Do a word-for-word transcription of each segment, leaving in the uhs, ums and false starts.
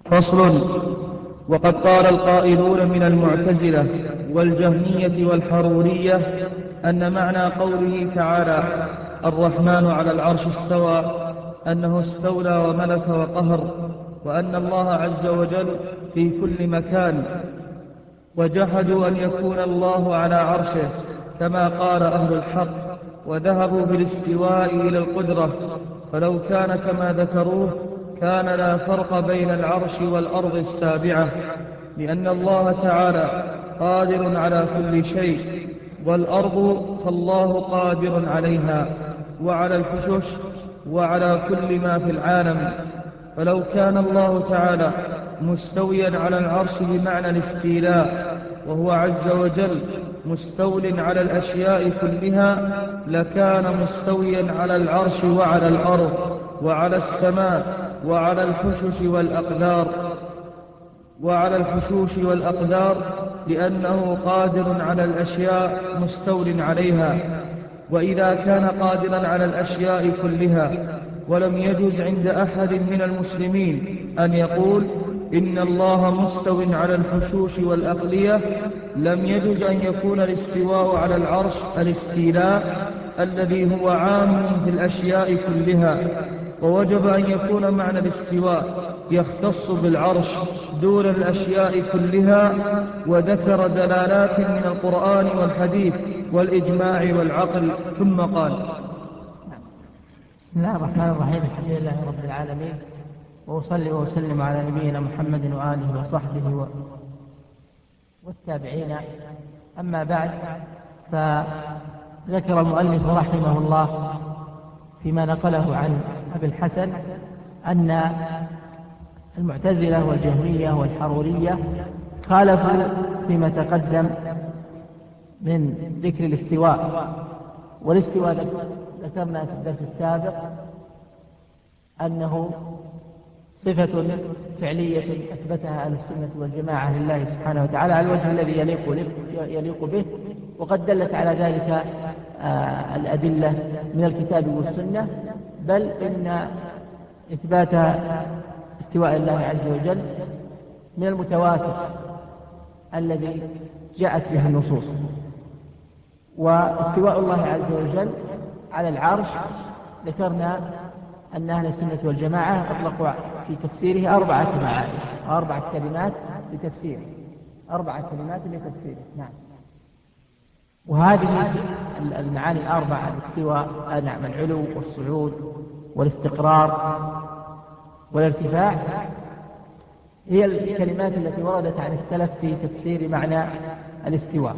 فصل. وقد قال القائلون من المعتزلة والجهمية والحرورية أن معنى قوله تعالى الرحمن على العرش استوى أنه استولى وملك وقهر، وأن الله عز وجل في كل مكان، وجحدوا أن يكون الله على عرشه كما قال أهل الحق، وذهبوا بالاستواء إلى القدرة، فلو كان كما ذكروه كان لا فرق بين العرش والأرض السابعة، لأن الله تعالى قادر على كل شيء، والأرض فالله قادر عليها وعلى الحشوش وعلى كل ما في العالم. فلو كان الله تعالى مستويا على العرش بمعنى الاستيلاء وهو عز وجل مستول على الأشياء كلها لكان مستويا على العرش وعلى الأرض وعلى السماء وعلى الحشوش والأقدار وعلى الحشوش والأقدار لأنه قادر على الأشياء مستول عليها. وإذا كان قادرا على الأشياء كلها ولم يجوز عند أحد من المسلمين أن يقول إن الله مستو على الحشوش والأقلية، لم يجوز أن يكون الاستواء على العرش الاستيلاء الذي هو عام في الأشياء كلها، ووجب أن يكون معنى الاستواء يختص بالعرش دون الأشياء كلها، وذكر دلالات من القرآن والحديث والإجماع والعقل. ثم قال: بسم الله الرحمن الرحيم، الحمد لله رب العالمين، وأصلي وأسلم على نبينا محمد وآله وصحبه والتابعين. أما بعد، فذكر المؤلف رحمه الله فيما نقله عن أبي الحسن أن المعتزلة والجهمية والحرورية خالفوا فيما تقدم من ذكر الاستواء. والاستواء ذكرنا في الدرس السابق أنه صفة فعلية أثبتها أهل السنة والجماعة لله سبحانه وتعالى على الوجه الذي يليق, يليق به، وقد دلت على ذلك آه الأدلة من الكتاب والسنة، بل إن إثبات استواء الله عز وجل من المتواتر الذي جاءت به النصوص. واستواء الله عز وجل على العرش ذكرنا أن أهل السنة والجماعة أطلقوا في تفسيره أربعة معاني وأربعة كلمات لتفسيره أربعة كلمات لتفسيره نعم. وهذه المعاني الأربعة: الاستواء، نعم، العلو والصعود والاستقرار والارتفاع، هي الكلمات التي وردت عن السلف في تفسير معنى الاستواء،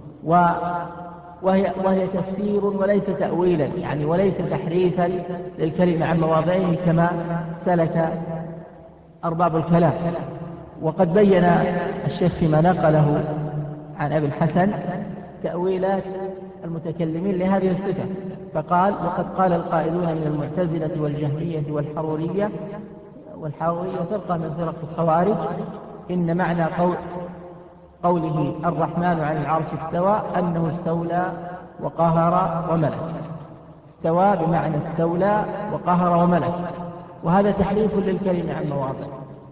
وهي, وهي تفسير وليس تأويلا، يعني وليس تحريفا للكلمة عن مواضعه كما سلك أرباب الكلام. وقد بين الشيخ فيما نقله عن أبي الحسن تأويلات المتكلمين لهذه الصفة، فقال: وقد قال القائلون من المعتزلة والجهمية والحرورية والحرورية فرقة من فرق الخوارج إن معنى قول قوله الرحمن عن العرش استوى أنه استولى وقهر وملك. استوى بمعنى استولى وقهر وملك، وهذا تحريف للكلمة عن مواضع،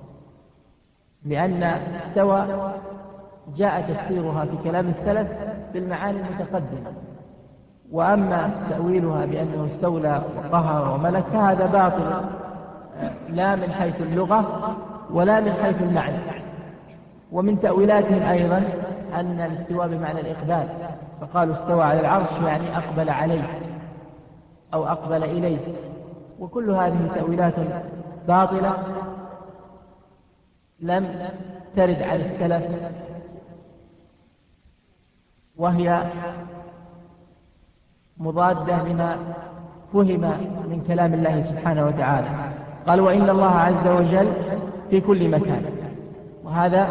لأن استوى جاء تفسيرها في كلام السلف بالمعاني المتقدمة، وأما تأويلها بأنه استولى وقهر وملك فهذا باطل، لا من حيث اللغة ولا من حيث المعنى. ومن تأويلاتهم أيضا أن الاستواء بمعنى الإقبال، فقالوا استوى على العرش يعني أقبل عليه أو أقبل إليه، وكل هذه تأويلات باطلة لم ترد عن السلف، وهي مضادة لما فهم من كلام الله سبحانه وتعالى. قال: وإن الله عز وجل في كل مكان، وهذا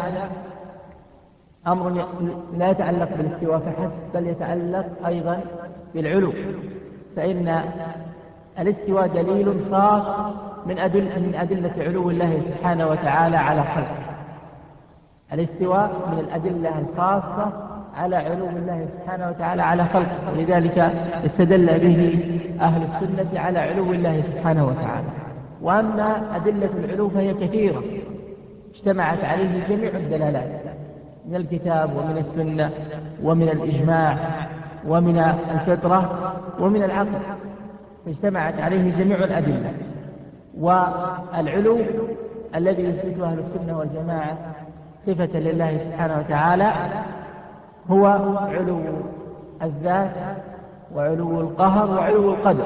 أمر لا يتعلق بالاستواء فحسب، بل يتعلق أيضا بالعلو، فإن الاستواء دليل خاص من أدل من أدلة علو الله سبحانه وتعالى على خلقه. الاستواء من الأدلة الخاصة على علو الله سبحانه وتعالى على خلقه، ولذلك استدل به أهل السنة على علو الله سبحانه وتعالى. وأما أدلة العلو فهي كثيرة، اجتمعت عليه جميع الدلالات من الكتاب ومن السنة ومن الإجماع ومن الفطرة ومن العقل، اجتمعت عليه جميع الأدلة. والعلو الذي يثبته أهل السنة والجماعة صفة لله سبحانه وتعالى هو علو الذات وعلو القهر وعلو القدر.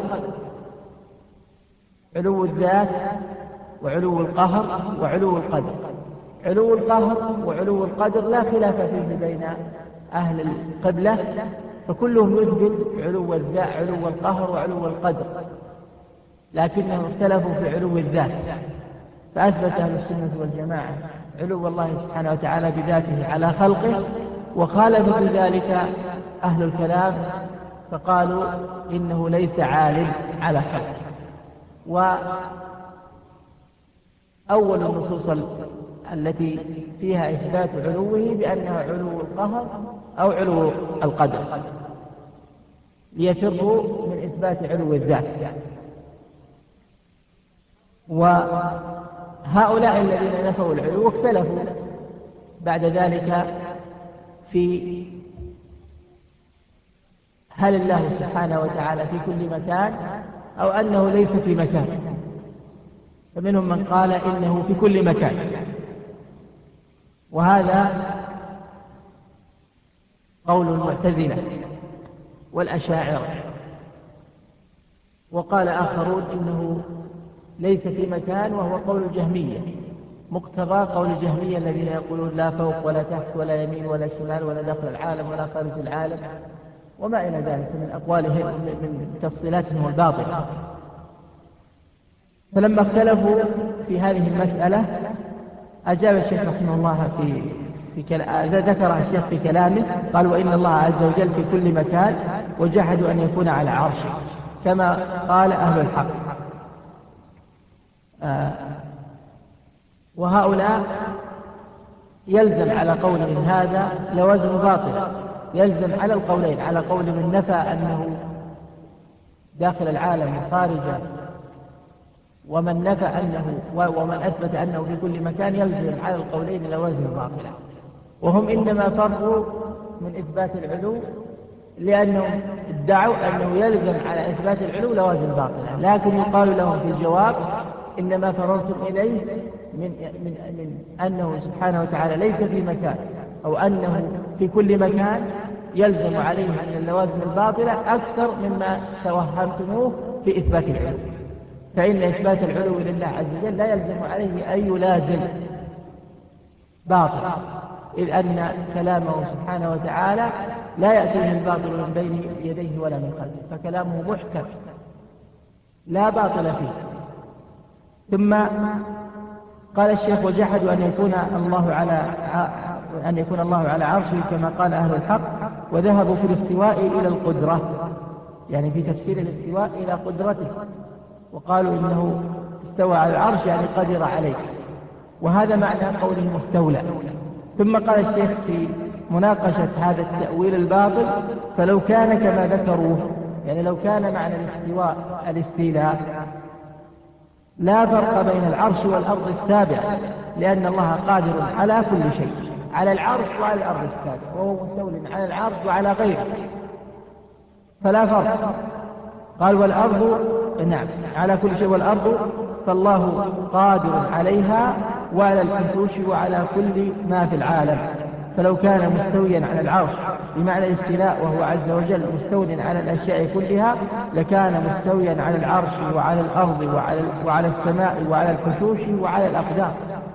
علو الذات وعلو القهر وعلو القدر. علو القهر وعلو القدر لا خلاف فيه بين أهل القبلة، فكلهم يثبت علو الذات، علو القهر وعلو القدر، لكنهم اختلفوا في علو الذات، فأثبت أهل السنة والجماعة علو الله سبحانه وتعالى بذاته على خلقه، وخالف في ذلك أهل الكلام فقالوا إنه ليس عال على خلقه. وأول النصوص التي فيها إثبات علوه بأنها علو القهر أو علو القدر، ليفروا من إثبات علو الذات. وهؤلاء الذين نفوا العلو اختلفوا بعد ذلك في هل الله سبحانه وتعالى في كل مكان أو أنه ليس في مكان، فمنهم من قال إنه في كل مكان، وهذا قول المعتزلة والأشاعرة. وقال آخرون إنه ليس في مكان، وهو قول الجهمية، مقتضى قول الجهمية الذين يقولون لا فوق ولا تحت ولا يمين ولا شمال ولا داخل العالم ولا خارج العالم وما إلى ذلك من أقوالهم من تفصيلاتهم الباطلة. فلما اختلفوا في هذه المسألة أجاب الشيخ رحمه الله في في كلا... ذكر الشيخ في كلامه، قال وإن الله عز وجل في كل مكان وجحدوا أن يكون على عرشه كما قال أهل الحق. آه وهؤلاء يلزم على قولهم هذا لوازم باطل، يلزم على القولين، على قول من نفى أنه داخل العالم وخارجه، ومن نفى أنه ومن أثبت أنه في كل مكان، يلزم على القولين لوازم باطلة. وهم إنما فروا من إثبات العلو لأنهم ادعوا أنه يلزم على إثبات العلو لوازم باطلة، لكن يقال لهم في الجواب إنما فررتم إليه من, من, من أنه سبحانه وتعالى ليس في مكان أو أنه في كل مكان، يلزم عليه من اللوازم الباطلة أكثر مما توهمتموه في إثبات العلو. فإن إثبات العلو لله عز وجل لا يلزم عليه أي لازم باطل، إذ أن كلامه سبحانه وتعالى لا يأتيه الباطل من بين يديه ولا من خلفه، فكلامه محكم لا باطل فيه. ثم قال الشيخ وجحدوا أن يكون الله على أن يكون الله على عرشه كما قال أهل الحق، وذهبوا في الاستواء إلى القدرة، يعني في تفسير الاستواء إلى قدرته، وقالوا إنه استوى على العرش يعني قدر عليه، وهذا معنى قوله مستولى. ثم قال الشيخ في مناقشة هذا التأويل الباطل فلو كان كما ذكروه، يعني لو كان معنى الاستواء الاستيلاء لا فرق بين العرش والأرض السابعة، لأن الله قادر على كل شيء، على العرش وعلى الأرض السابعة، وهو مستول على العرش وعلى غيره، فلا فرق. قال والأرض نعم على كل شيء، والأرض فالله قادر عليها وعلى الفنفوش وعلى كل ما في العالم. فلو كان مستويا على العرش بمعنى الاستيلاء وهو عز وجل مستول على الأشياء كلها، لكان مستويا على العرش وعلى الأرض وعلى, وعلى السماء وعلى الفنفوش وعلى الأقدار،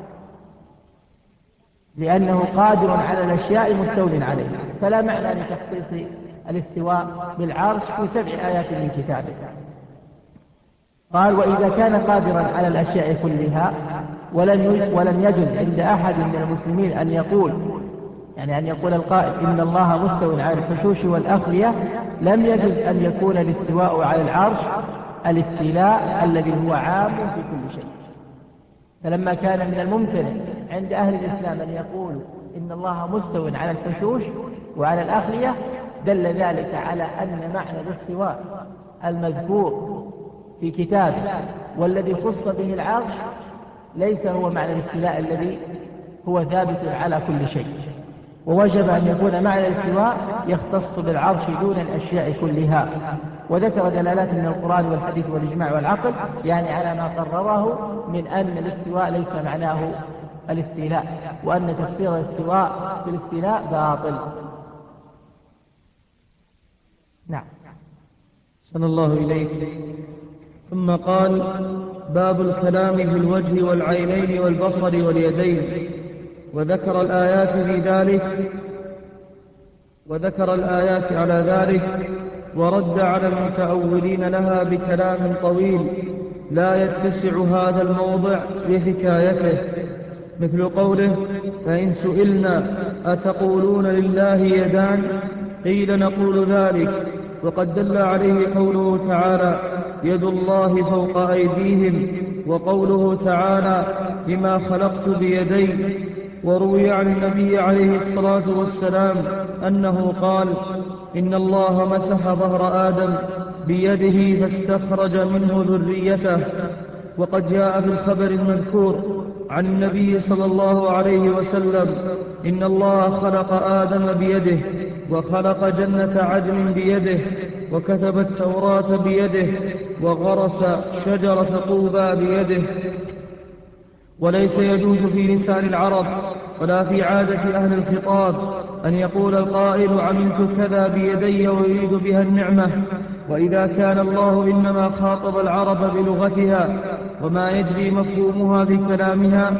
لأنه قادر على الأشياء مستول عليها. فلا معنى لتخصيص الاستواء بالعرش في سبع آيات من كتابه. قال وإذا كان قادرا على الأشياء كلها ولم ولم يجوز عند أحد من المسلمين أن يقول، يعني أن يقول القائل إن الله مستوى على الحشوش والأخلية، لم يجوز أن يكون الاستواء على العرش الاستيلاء الذي هو عام في كل شيء. فلما كان من الممتنع عند أهل الإسلام أن يقولوا إن الله مستوى على الحشوش وعلى الأخلية، دل ذلك على أن معنى الاستواء المذكور في كتابه والذي خص به العرش ليس هو معنى الاستيلاء الذي هو ثابت على كل شيء، ووجب أن يكون معنى الاستواء يختص بالعرش دون الأشياء كلها. وذكر دلالات من القرآن والحديث والإجماع والعقل، يعني على ما قرره من أن الاستواء ليس معناه الاستيلاء، وأن تفسير الاستواء بالاستيلاء باطل. نعم. صلى الله إليك. ثم قال: باب الكلام في الوجه والعينين والبصر واليدين. وذكر الآيات في ذلك وذكر الآيات على ذلك، ورد على المتأولين لها بكلام طويل لا يتسع هذا الموضع لحكايته، مثل قوله: فإن سئلنا أتقولون لله يدان قيل نقول ذلك. وقد دل عليه قوله تعالى: يد الله فوق أيديهم، وقوله تعالى: لما خلقت بيدي. وروي عن النبي عليه الصلاة والسلام أنه قال: إن الله مسح ظهر آدم بيده فاستخرج منه ذريته. وقد جاء في الخبر المذكور عن النبي صلى الله عليه وسلم: إن الله خلق آدم بيده، وخلق جنة عدن بيده، وكتب التوراة بيده، وغرس شجرة طوبى بيده. وليس يجوز في لسان العرب ولا في عادة أهل الخطاب أن يقول القائل: عملت كذا بيدي ويريد بها النعمة. وإذا كان الله إنما خاطب العرب بلغتها وما يجري مفهومها في كلامها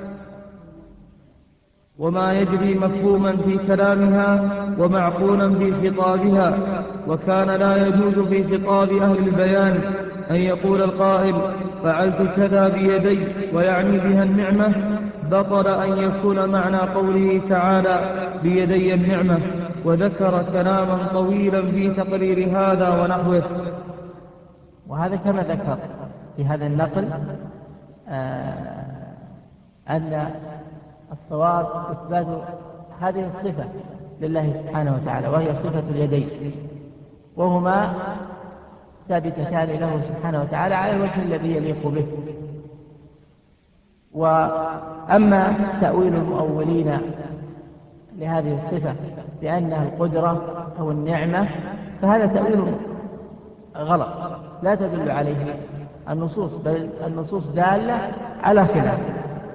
وما يجري مفهوما في كلامها ومعقولا في خطابها، وكان لا يجوز في خطاب أهل البيان أن يقول القائل: فعلت كذا بيدي ويعني بها النعمة. بطل أن يكون معنى قوله تعالى: بيدي النعمة. وذكر كلاما طويلا في تقرير هذا ونحوه. وهذا كما ذكر في هذا النقل آه أن الصواب إثبات هذه الصفة لله سبحانه وتعالى، وهي صفة اليدين، وهما ثابتتان له سبحانه وتعالى على الوجه الذي يليق به. وأما تأويل المؤولين لهذه الصفة بأنها القدرة أو النعمة فهذا تأويل غلط لا تدل عليه النصوص، بل النصوص دالة على خلافه.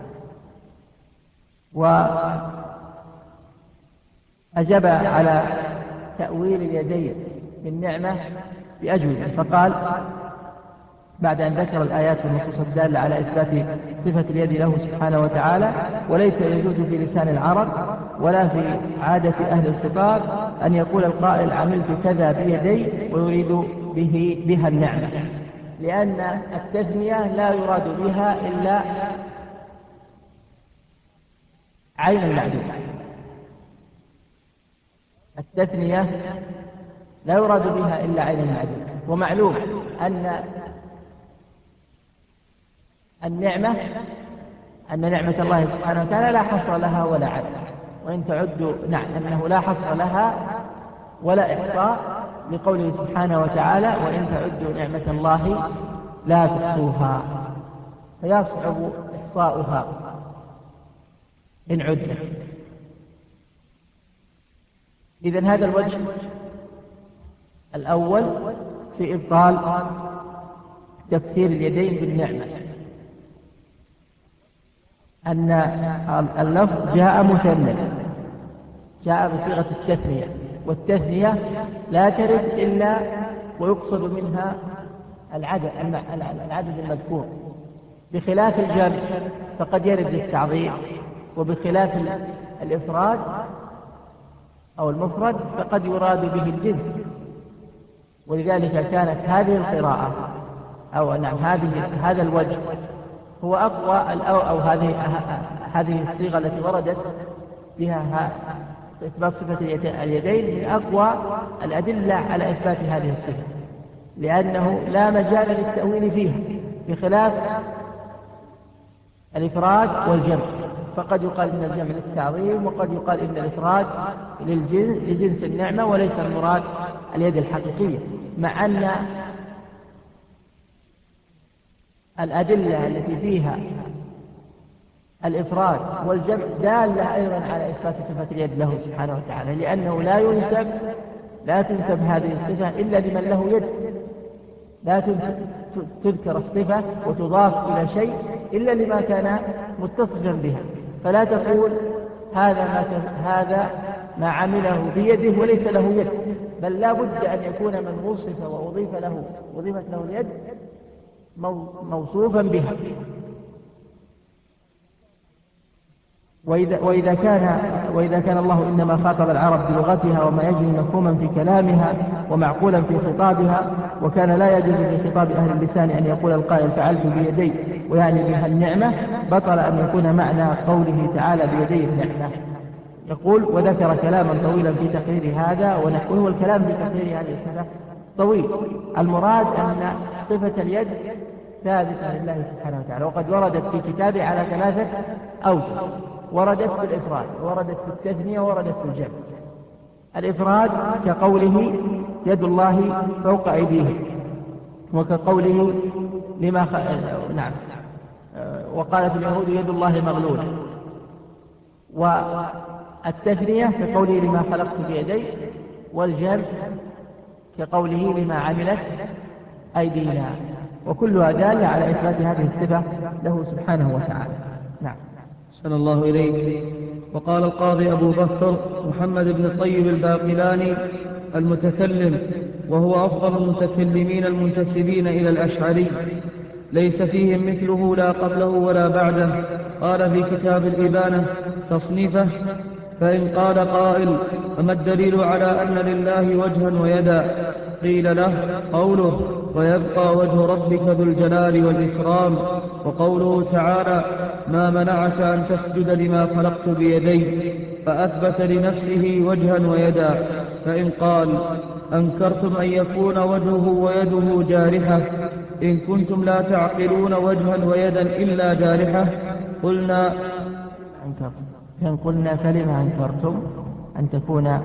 وأجاب على تأويل اليدين بالنعمة بأجوبة، فقال بعد أن ذكر الآيات والنصوص الدالة على إثبات صفة اليد له سبحانه وتعالى: وليس يجوز في لسان العرب ولا في عادة أهل الخطاب أن يقول القائل: عملت كذا بيدي ويريد به بها النعمة، لأن التثنية لا يراد بها إلا عين المعدود. التثنية لا يراد بها إلا عين المعدود. ومعلوم أن النعمة أن نعمة الله سبحانه وتعالى لا حصر لها ولا عد، وإن تعدوا نعم أنه لا حصر لها ولا إحصاء، لقوله سبحانه وتعالى: وإن تعدوا نعمة الله لا تحصوها، فيصعب إحصاؤها إن عدت. إذن هذا الوجه الأول في إبطال تفسير اليدين بالنعمة، أن اللفظ جاء مثنى، جاء بصيغة التثنية، والتثنية لا ترد إلا ويقصد منها العدد العدد المذكور، بخلاف الجمع فقد يرد للتعظيم، وبخلاف الإفراد أو المفرد فقد يراد به الجنس. ولذلك كانت هذه القراءة أو نعم هذه هذا الوجه هو أقوى أو, أو هذه هذه الصيغة التي وردت بها إثبات صفة اليدين من أقوى الأدلة على إثبات هذه الصفة، لأنه لا مجال للتأويل فيها، بخلاف الإفراد والجمع، فقد يقال إن الجمع للتعظيم، وقد يقال إن الإفراد للجنس, لجنس النعمة وليس المراد اليد الحقيقية، مع أن الأدلة التي فيها الإفراد والجمع دالة أيضا على إثبات صفة اليد له سبحانه وتعالى، لأنه لا ينسب لا تنسب هذه الصفة إلا لمن له يد، لا تذكر الصفة وتضاف إلى شيء إلا لما كان متصفا بها، فلا تقول هذا ما هذا ما عمله بيده وليس له يد، بل لا بد أن يكون من وصف وأضيف له وضيفت له اليد موصوفا بها. وإذا, وإذا, كان وإذا كان الله إنما خاطب العرب بلغتها وما يجري مفهوما في كلامها ومعقولا في خطابها، وكان لا يجوز في خطاب أهل اللسان أن يقول القائل فعلت بيدي ويعني بها النعمة، بطل أن يكون معنى قوله تعالى بيدي النعمة. يقول وذكر كلاما طويلا في تقرير هذا ونحوه، والكلام في تقرير هذه الصفة طويل. المراد أن صفة اليد ثابتة لله سبحانه وتعالى، وقد وردت في كتابه على ثلاثة أوجه، وردت في الإفراد وردت في التثنية وردت في الجمع. الإفراد كقوله يد الله فوق أيديهم، وكقوله لما خ... نعم وقالت اليهود يد الله مغلولة. والتثنية كقوله لما خلقت بيدي، والجمع كقوله لما عملت أيدينا، وكلها دالة على إثبات هذه الصفة له سبحانه وتعالى. نعم. أحسن الله إليك. وقال القاضي أبو بكر محمد بن الطيب الباقلاني المتكلم، وهو أفضل المتكلمين المنتسبين إلى الأشعري، ليس فيهم مثله لا قبله ولا بعده. قال في كتاب الإبانة تصنيفه: فإن قال قائل فما الدليل على أن لله وجها ويدا؟ قيل له قوله ويبقى وجه ربك ذو الجلال والإكرام، وقوله تعالى ما منعك أن تسجد لما خلقت بيدي، فأثبت لنفسه وجها ويدا. فإن قال أنكرتم أن يكون وجهه ويده جارحة، إن كنتم لا تعقلون وجها ويدا إلا جارحة، قلنا أنكرتم. فإن قلنا فلما أنكرتم أن تكون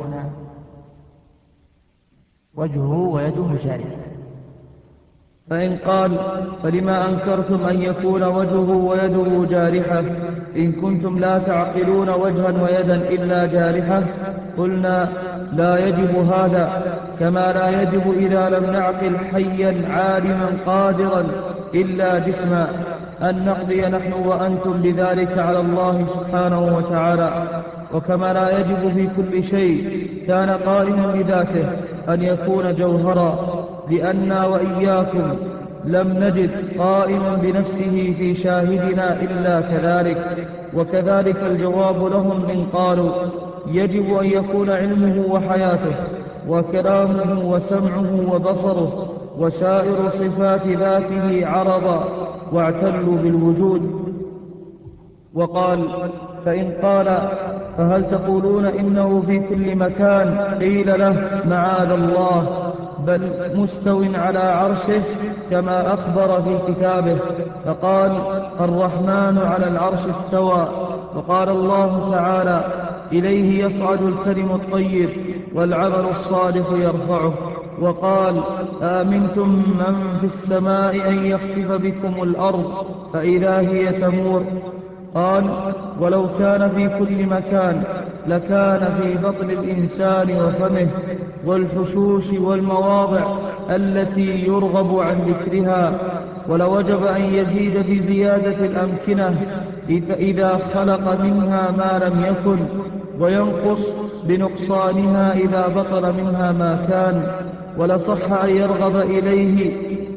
وجهه ويده جارحة. فإن قال فلما أنكرتم أن يكون وجهه ويده جارحة، إن كنتم لا تعقلون وجها ويدا إلا جارحة، قلنا لا يجب هذا، كما لا يجب إذا لم نعقل حيا عالما قادرا إلا جسما أن نقضي نحن وأنتم بذلك على الله سبحانه وتعالى. وكما لا يجب في كل شيء كان قائما بذاته أن يكون جوهرا، لأننا وإياكم لم نجد قائما بنفسه في شاهدنا إلا كذلك. وكذلك الجواب لهم إن قالوا يجب أن يكون علمه وحياته وكلامه وسمعه وبصره وسائر صفات ذاته عرضا واعتلوا بالوجود. وقال فإن قال فهل تقولون إنه في كل مكان؟ قيل له معاذ الله، بل مستو على عرشه كما أخبر في كتابه، فقال الرحمن على العرش استوى. وقال الله تعالى إليه يصعد الكلم الطيب والعمل الصالح يرفعه. وقال آمنتم من في السماء أن يخسف بكم الأرض فإذا هي تمور. قال ولو كان في كل مكان لكان في بطن الإنسان وفمه والحشوش والمواضع التي يرغب عن ذكرها، ولوجب أن يزيد بزيادة الأمكنة إذا خلق منها ما لم يكن، وينقص بنقصانها إذا بطل منها ما كان. ولصح أن يرغب إليه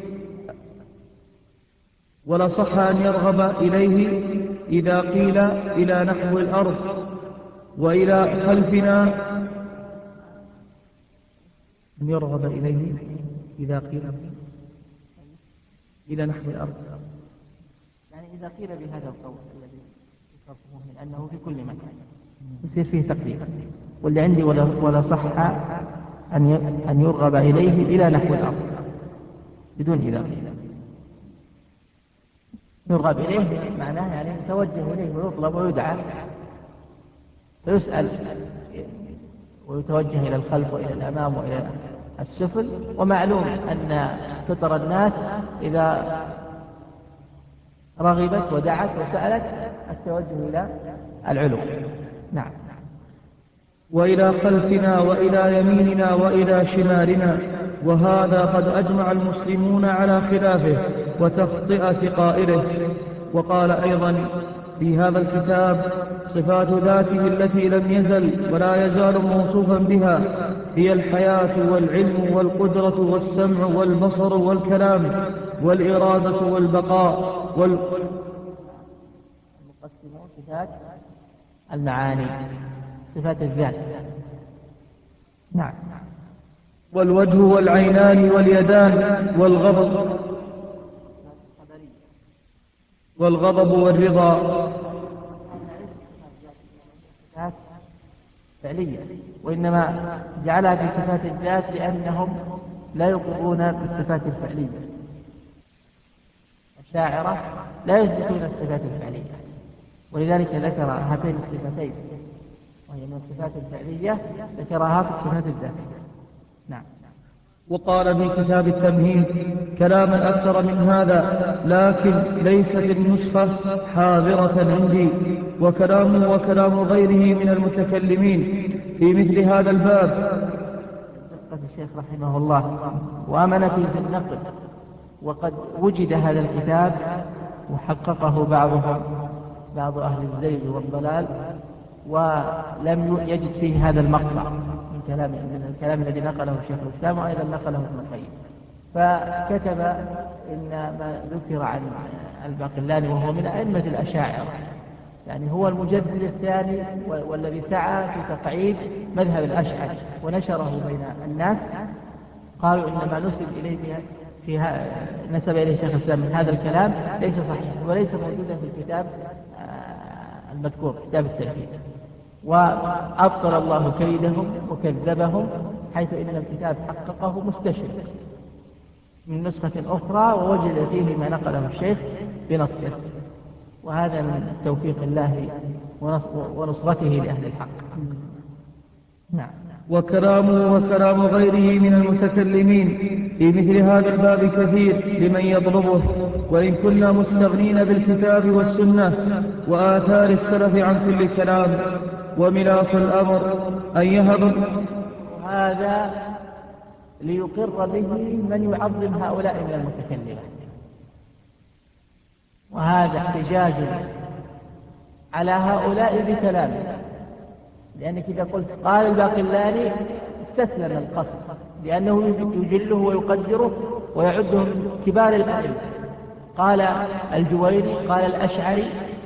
ولصح أن يرغب إليه إذا قيل إلى نحو الأرض وإلى خلفنا، أن يرغب إليه إذا قيل إلى نحو الأرض، يعني إذا قيل بهذا القول الذي يصفه من أنه في كل مكان يصير فيه تقدير. واللي عندي ولا, ولا صح أن أن يرغب إليه إلى نحو الأرض بدون إذا قيل. يرغب إليه معناه يعني يتوجه إليه ويطلب ويدعى فيسأل ويتوجه إلى الخلف وإلى الأمام وإلى السفل. ومعلوم أن فطر الناس إذا رغبت ودعت وسألت التوجه إلى العلو. نعم. وإلى خلفنا وإلى يميننا وإلى شمالنا، وهذا قد أجمع المسلمون على خلافه وتخطئة قائله. وقال أيضا في هذا الكتاب: صفات ذاته التي لم يزل ولا يزال موصوفا بها هي الحياة والعلم والقدرة والسمع والبصر والكلام والإرادة والبقاء وال... المقسمون صفات المعاني، صفات الذات. نعم. والوجه والعينان واليدان والغضب والغضب والرضا. صفات فعلية، وإنما جعلها في صفات الذات لأنهم لا يقرون بالصفات الفعلية. الشاعرة لا يثبتون الصفات الفعلية، ولذلك ذكر هاتين الصفتين، وهي من الصفات الفعلية ذكرها في الصفات الذاتية. نعم. وقال في كتاب التمهيد كلاما أكثر من هذا، لكن ليست النسخة حاضرة عندي، وكلامه وكلام غيره من المتكلمين في مثل هذا الباب. دقة الشيخ رحمه الله وأمنته في النقل، وقد وجد هذا الكتاب وحققه بعضهم بعض أهل الزيغ والضلال، ولم يجد فيه هذا المقطع من كلام من الكلام الذي نقله شيخ الإسلام، وأيضا نقله ابن القيم. فكتب إن ما ذكر عن الباقلاني وهو من أئمة الأشاعرة، يعني هو المجدد الثاني والذي سعى في تقعيد مذهب الأشعري ونشره بين الناس. قالوا إنما نسب إليه فيها نسب إليه شيخ الإسلام من هذا الكلام ليس صحيح، وليس موجودا في الكتاب المذكور كتاب التوحيد، وأبطل الله كيدهم وكذبهم، حيث إن الكتاب حققه مستشرق من نسخة أخرى ووجد فيه ما نقله الشيخ بنصه، وهذا من توفيق الله ونصرته لأهل الحق. نعم. وكلامه وكلام غيره من المتكلمين في مثل هذا الباب كثير لمن يطلبه، وإن كنا مستغنين بالكتاب والسنة وآثار السلف عن كل كلام. وملاك الأمر أن يهب، وهذا ليقر به من يعظم هؤلاء من المتكلمين، وهذا احتجاج على هؤلاء بكلامه، لأنك إذا قلت قال الباقلاني استسلم القصد، لأنه يجله ويقدره ويعده من كبار الأئمة. قال الجويني، قال الأشعري،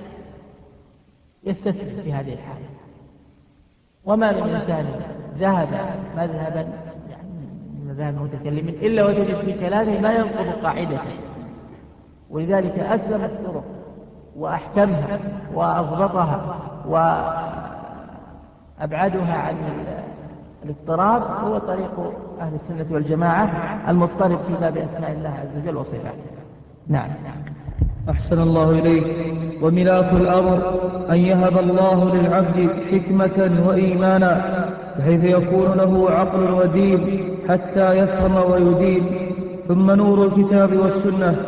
يستسلم في هذه الحالة. وما من إنسان ذهب مذهبا يعني من مذاهب المتكلمين إلا وتجد في كلامه ما ينقض قاعدته، ولذلك أسلم الطرق وأحكمها وأضبطها وأبعدها عن الاضطراب هو طريق أهل السنة والجماعة المضطرب في باب أسماء الله عز وجل وصفاته. نعم. أحسن الله إليك. وملاك الأمر أن يهب الله للعبد حكمة وإيمانا، بحيث يكون له عقل ودين حتى يفهم ويدين، ثم نور الكتاب والسنة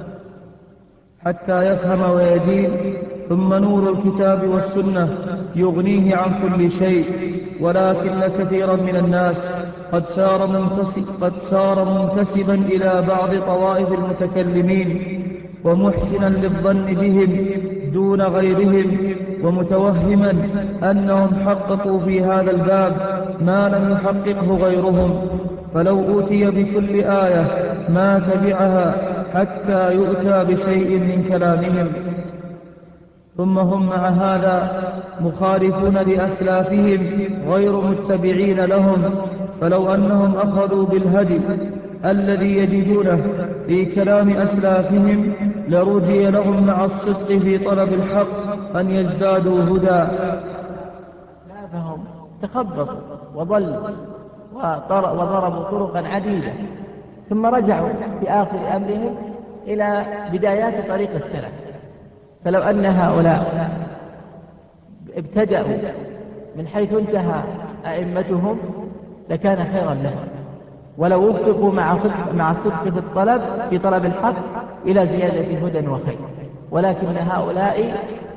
حتى يفهم ويدين ثم نور الكتاب والسنة يغنيه عن كل شيء. ولكن كثيرا من الناس قد سار منتسب قد سار منتسبا إلى بعض طوائف المتكلمين ومحسنا للظن بهم دون غيرهم، ومتوهما أنهم حققوا في هذا الباب ما لم يحققه غيرهم، فلو أوتي بكل آية ما تبعها حتى يؤتى بشيء من كلامهم. ثم هم مع هذا مخالفون لأسلافهم غير متبعين لهم، فلو أنهم أخذوا بالهدي الذي يجدونه في كلام أسلافهم لرجي لهم مع الصدق في طلب الحق أن يزدادوا هدى. أسلافهم تخبطوا وضلوا وضربوا طرقا عديدة، ثم رجعوا في آخر أمرهم إلى بدايات طريق السلف. فلو أن هؤلاء ابتدأوا من حيث انتهى أئمتهم لكان خيرا لهم، ولو وفقوا مع صدق مع الصدق في الطلب في طلب الحق إلى زيادة هدى وخير. ولكن هؤلاء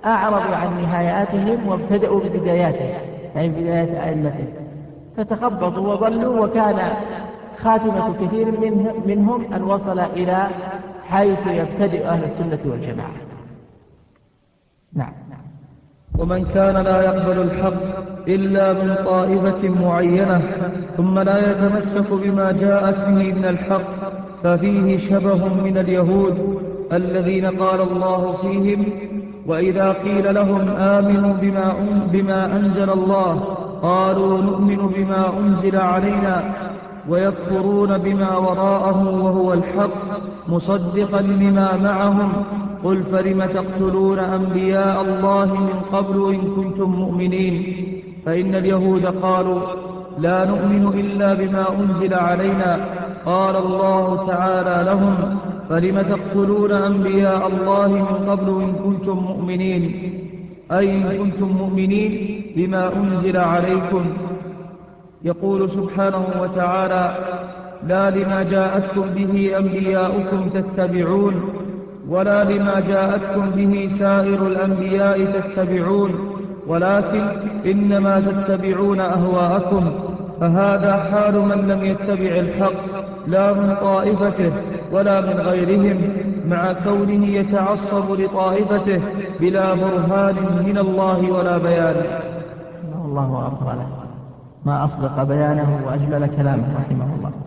أعرضوا عن نهاياتهم وابتدأوا ببداياتهم، يعني بدايات أئمتهم، فتخبطوا وضلوا، وكان خاتمة كثير منهم أن وصل إلى حيث يبتدئ أهل السنة والجماعة. نعم. ومن كان لا يقبل الحق إلا من طائفة معينة ثم لا يتمسك بما جاءت به من الحق ففيه شبه من اليهود الذين قال الله فيهم: وإذا قيل لهم آمنوا بما, بما أنزل الله قالوا نؤمن بما أنزل علينا ويكفرون بما وراءه وهو الحق مصدقا لما معهم قل فلم تقتلون أنبياء الله من قبل إن كنتم مؤمنين. فإن اليهود قالوا لا نؤمن إلا بما أنزل علينا قال الله تعالى لهم فلم تقتلون أنبياء الله من قبل إن كنتم مؤمنين، أي إن كنتم مؤمنين بما أنزل عليكم. يقول سبحانه وتعالى لا لما جاءتكم به أنبياؤكم تتبعون ولا لما جاءتكم به سائر الأنبياء تتبعون ولكن إنما تتبعون أهواءكم. فهذا حال من لم يتبع الحق لا من طائفته ولا من غيرهم، مع كونه يتعصب لطائفته بلا برهان من الله ولا بيان. الله أفضل، ما أصدق بيانه وأجمل كلامه رحمه الله.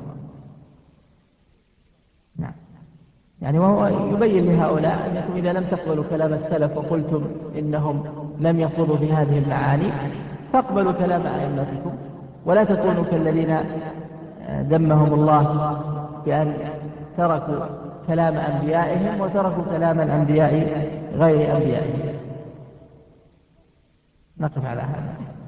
نعم. يعني وهو يبين لهؤلاء أنكم إذا لم تقبلوا كلام السلف وقلتم إنهم لم يخوضوا في هذه المعاني فاقبلوا كلام أئمتكم، ولا تكونوا كالذين ذمهم الله بأن تركوا كلام أنبيائهم وتركوا كلام الأنبياء غير أنبيائهم. نقف على هذا.